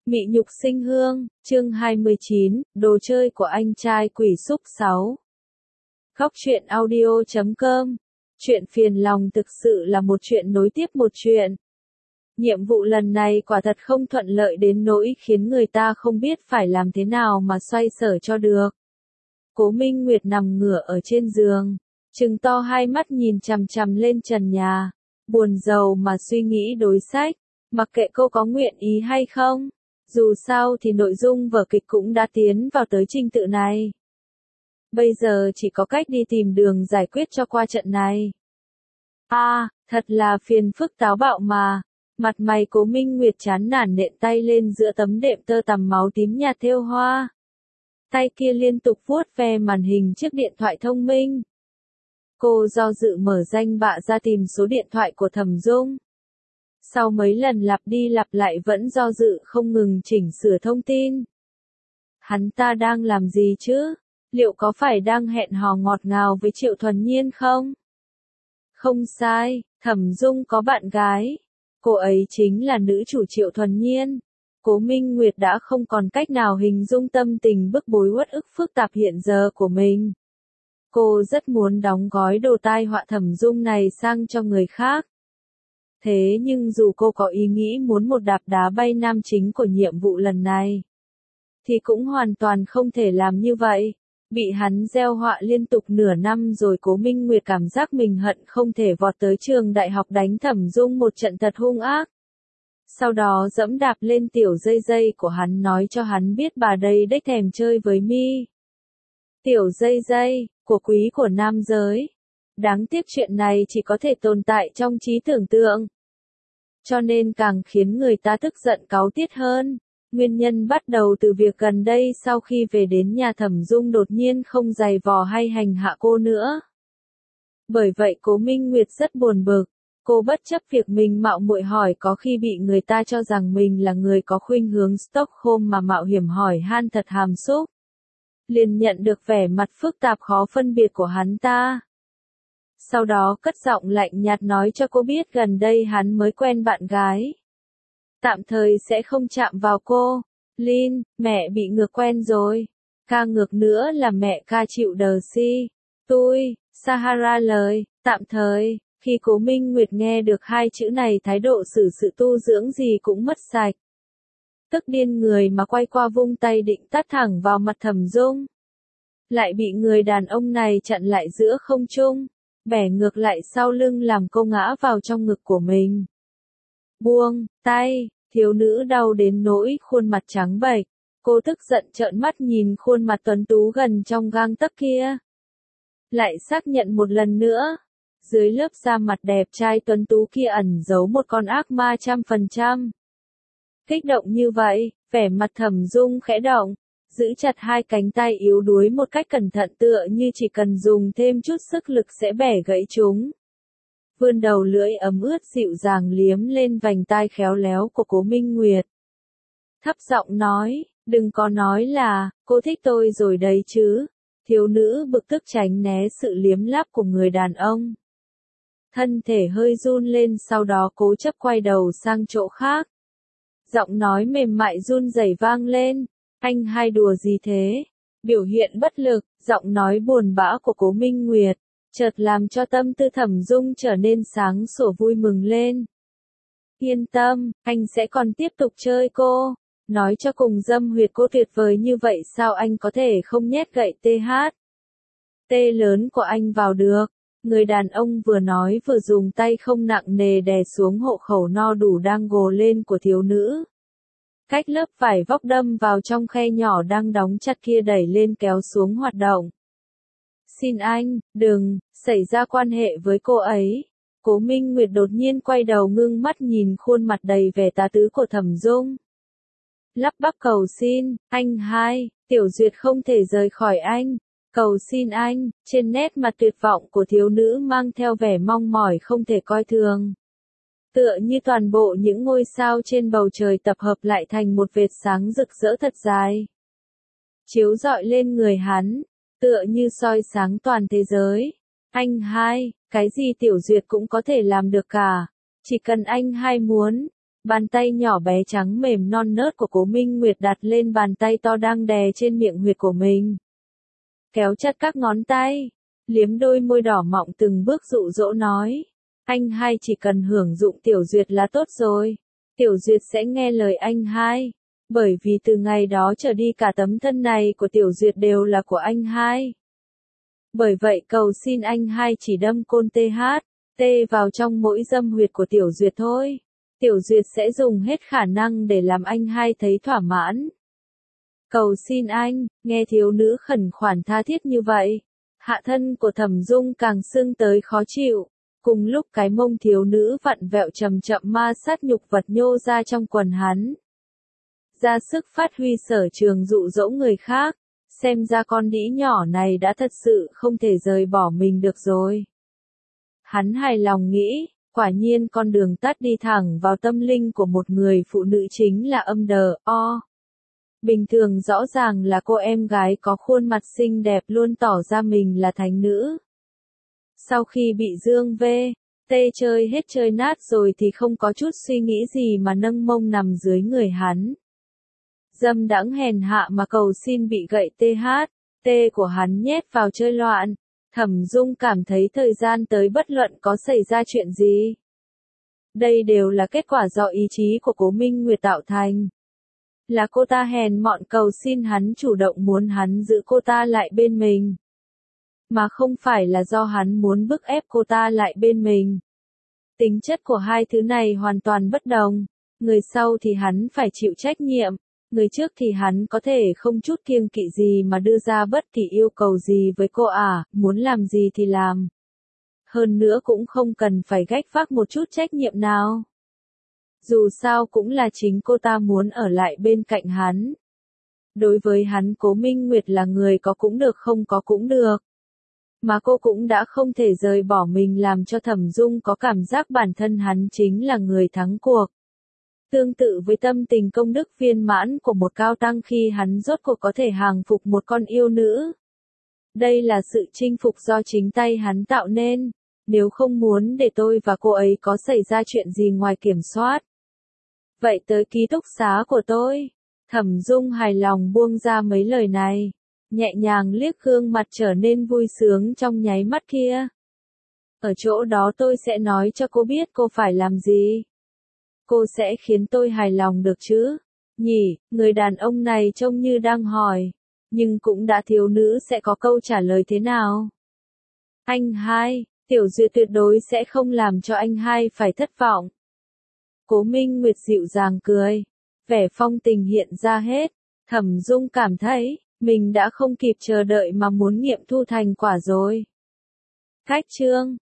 Mị nhục sinh hương, chương 29, đồ chơi của anh trai quỷ xúc 6. Góc truyện audio.com. Chuyện phiền lòng thực sự là một chuyện nối tiếp một chuyện. Nhiệm vụ lần này quả thật không thuận lợi đến nỗi khiến người ta không biết phải làm thế nào mà xoay sở cho được. Cố Minh Nguyệt nằm ngửa ở trên giường, trừng to hai mắt nhìn chằm chằm lên trần nhà, buồn rầu mà suy nghĩ đối sách, mặc kệ cô có nguyện ý hay không. Dù sao thì nội dung vở kịch cũng đã tiến vào tới trình tự này. Bây giờ chỉ có cách đi tìm đường giải quyết cho qua trận này. Thật là phiền phức táo bạo mà. Mặt mày Cố Minh Nguyệt chán nản nện tay lên giữa tấm đệm tơ tằm máu tím nhạt thêu hoa. Tay kia liên tục vuốt ve màn hình chiếc điện thoại thông minh. Cô do dự mở danh bạ ra tìm số điện thoại của Thẩm Dung. Sau mấy lần lặp đi lặp lại vẫn do dự không ngừng chỉnh sửa thông tin. Hắn ta đang làm gì chứ? Liệu có phải đang hẹn hò ngọt ngào với Triệu Thuần Nhiên không? Không sai, Thẩm Dung có bạn gái. Cô ấy chính là nữ chủ Triệu Thuần Nhiên. Cố Minh Nguyệt đã không còn cách nào hình dung tâm tình bức bối uất ức phức tạp hiện giờ của mình. Cô rất muốn đóng gói đồ tai họa Thẩm Dung này sang cho người khác. Thế nhưng dù cô có ý nghĩ muốn một đạp đá bay nam chính của nhiệm vụ lần này, thì cũng hoàn toàn không thể làm như vậy. Bị hắn gieo họa liên tục nửa năm rồi Cố Minh Nguyệt cảm giác mình hận không thể vọt tới trường đại học đánh Thẩm Dung một trận thật hung ác. Sau đó dẫm đạp lên tiểu dây dây của hắn nói cho hắn biết bà đây đếch thèm chơi với mi. Tiểu dây dây, của quý của nam giới. Đáng tiếc chuyện này chỉ có thể tồn tại trong trí tưởng tượng. Cho nên càng khiến người ta tức giận cáu tiết hơn. Nguyên nhân bắt đầu từ việc gần đây sau khi về đến nhà Thẩm Dung đột nhiên không giày vò hay hành hạ cô nữa. Bởi vậy Cố Minh Nguyệt rất buồn bực. Cô bất chấp việc mình mạo muội hỏi có khi bị người ta cho rằng mình là người có khuynh hướng Stockholm mà mạo hiểm hỏi han thật hàm xúc. Liền nhận được vẻ mặt phức tạp khó phân biệt của hắn ta. Sau đó cất giọng lạnh nhạt nói cho cô biết gần đây hắn mới quen bạn gái. Tạm thời sẽ không chạm vào cô. Lin, mẹ bị ngược quen rồi. Ca ngược nữa là mẹ ca chịu đờ si. Tôi, Sahara lời, tạm thời. Khi Cố Minh Nguyệt nghe được hai chữ này thái độ xử sự tu dưỡng gì cũng mất sạch. Tức điên người mà quay qua vung tay định tát thẳng vào mặt Thẩm Dung. Lại bị người đàn ông này chặn lại giữa không trung. Bẻ ngược lại sau lưng làm cô ngã vào trong ngực của mình. Buông tay, thiếu nữ đau đến nỗi khuôn mặt trắng bệch. Cô tức giận trợn mắt nhìn khuôn mặt tuấn tú gần trong gang tấc kia. Lại xác nhận một lần nữa. Dưới lớp da mặt đẹp trai tuấn tú kia ẩn giấu một con ác ma 100%. Kích động như vậy, vẻ mặt Thẩm Dung khẽ động. Giữ chặt hai cánh tay yếu đuối một cách cẩn thận tựa như chỉ cần dùng thêm chút sức lực sẽ bẻ gãy chúng. Vươn đầu lưỡi ấm ướt dịu dàng liếm lên vành tai khéo léo của Cố Minh Nguyệt. Thấp giọng nói, đừng có nói là, cô thích tôi rồi đấy chứ. Thiếu nữ bực tức tránh né sự liếm láp của người đàn ông. Thân thể hơi run lên sau đó cố chấp quay đầu sang chỗ khác. Giọng nói mềm mại run rẩy vang lên. Anh hai đùa gì thế? Biểu hiện bất lực, giọng nói buồn bã của Cố Minh Nguyệt, chợt làm cho tâm tư Thẩm Dung trở nên sáng sủa vui mừng lên. Yên tâm, anh sẽ còn tiếp tục chơi cô. Nói cho cùng dâm huyệt cô tuyệt vời như vậy sao anh có thể không nhét gậy TH lớn của anh vào được. Người đàn ông vừa nói vừa dùng tay không nặng nề đè xuống hộ khẩu no đủ đang gồ lên của thiếu nữ. Cách lớp vải vóc đâm vào trong khe nhỏ đang đóng chặt kia đẩy lên kéo xuống hoạt động. Xin anh, đừng, xảy ra quan hệ với cô ấy. Cố Minh Nguyệt đột nhiên quay đầu ngưng mắt nhìn khuôn mặt đầy vẻ tà tứ của Thẩm Dung. Lắp bắp cầu xin, anh hai, Tiểu Duyệt không thể rời khỏi anh. Cầu xin anh, trên nét mặt tuyệt vọng của thiếu nữ mang theo vẻ mong mỏi không thể coi thường. Tựa như toàn bộ những ngôi sao trên bầu trời tập hợp lại thành một vệt sáng rực rỡ thật dài. Chiếu rọi lên người hắn, tựa như soi sáng toàn thế giới. Anh hai, cái gì Tiểu Duyệt cũng có thể làm được cả. Chỉ cần anh hai muốn. Bàn tay nhỏ bé trắng mềm non nớt của Cố Minh Nguyệt đặt lên bàn tay to đang đè trên miệng huyệt của mình. Kéo chặt các ngón tay, liếm đôi môi đỏ mọng từng bước dụ dỗ nói. Anh hai chỉ cần hưởng dụng Tiểu Duyệt là tốt rồi. Tiểu Duyệt sẽ nghe lời anh hai. Bởi vì từ ngày đó trở đi cả tấm thân này của Tiểu Duyệt đều là của anh hai. Bởi vậy cầu xin anh hai chỉ đâm côn THT vào trong mỗi dâm huyệt của Tiểu Duyệt thôi. Tiểu Duyệt sẽ dùng hết khả năng để làm anh hai thấy thỏa mãn. Cầu xin anh, nghe thiếu nữ khẩn khoản tha thiết như vậy. Hạ thân của Thẩm Dung càng sưng tới khó chịu. Cùng lúc cái mông thiếu nữ vặn vẹo chậm chậm ma sát nhục vật nhô ra trong quần hắn. Ra sức phát huy sở trường dụ dỗ người khác. Xem ra con đĩ nhỏ này đã thật sự không thể rời bỏ mình được rồi. Hắn hài lòng nghĩ, quả nhiên con đường tắt đi thẳng vào tâm linh của một người phụ nữ chính là âm đờ, o. Bình thường rõ ràng là cô em gái có khuôn mặt xinh đẹp luôn tỏ ra mình là thánh nữ. Sau khi bị Dương V.T chơi hết chơi nát rồi thì không có chút suy nghĩ gì mà nâng mông nằm dưới người hắn. Dâm đãng hèn hạ mà cầu xin bị gậy THT của hắn nhét vào chơi loạn. Thẩm Dung cảm thấy thời gian tới bất luận có xảy ra chuyện gì. Đây đều là kết quả do ý chí của Cố Minh Nguyệt tạo thành. Là cô ta hèn mọn cầu xin hắn chủ động muốn hắn giữ cô ta lại bên mình. Mà không phải là do hắn muốn bức ép cô ta lại bên mình. Tính chất của hai thứ này hoàn toàn bất đồng. Người sau thì hắn phải chịu trách nhiệm. Người trước thì hắn có thể không chút kiêng kỵ gì mà đưa ra bất kỳ yêu cầu gì với cô muốn làm gì thì làm. Hơn nữa cũng không cần phải gánh vác một chút trách nhiệm nào. Dù sao cũng là chính cô ta muốn ở lại bên cạnh hắn. Đối với hắn Cố Minh Nguyệt là người có cũng được không có cũng được. Mà cô cũng đã không thể rời bỏ mình làm cho Thẩm Dung có cảm giác bản thân hắn chính là người thắng cuộc. Tương tự với tâm tình công đức viên mãn của một cao tăng khi hắn rốt cuộc có thể hàng phục một con yêu nữ. Đây là sự chinh phục do chính tay hắn tạo nên, nếu không muốn để tôi và cô ấy có xảy ra chuyện gì ngoài kiểm soát. Vậy tới ký túc xá của tôi. Thẩm Dung hài lòng buông ra mấy lời này, nhẹ nhàng liếc gương mặt trở nên vui sướng trong nháy mắt kia. Ở chỗ đó tôi sẽ nói cho cô biết cô phải làm gì. Cô sẽ khiến tôi hài lòng được chứ? Nhỉ, người đàn ông này trông như đang hỏi, nhưng cũng đã thiếu nữ sẽ có câu trả lời thế nào? Anh hai, Tiểu Duyệt tuyệt đối sẽ không làm cho anh hai phải thất vọng. Cố Minh Nguyệt dịu dàng cười, vẻ phong tình hiện ra hết. Thẩm Dung cảm thấy, mình đã không kịp chờ đợi mà muốn nghiệm thu thành quả rồi. Cách chương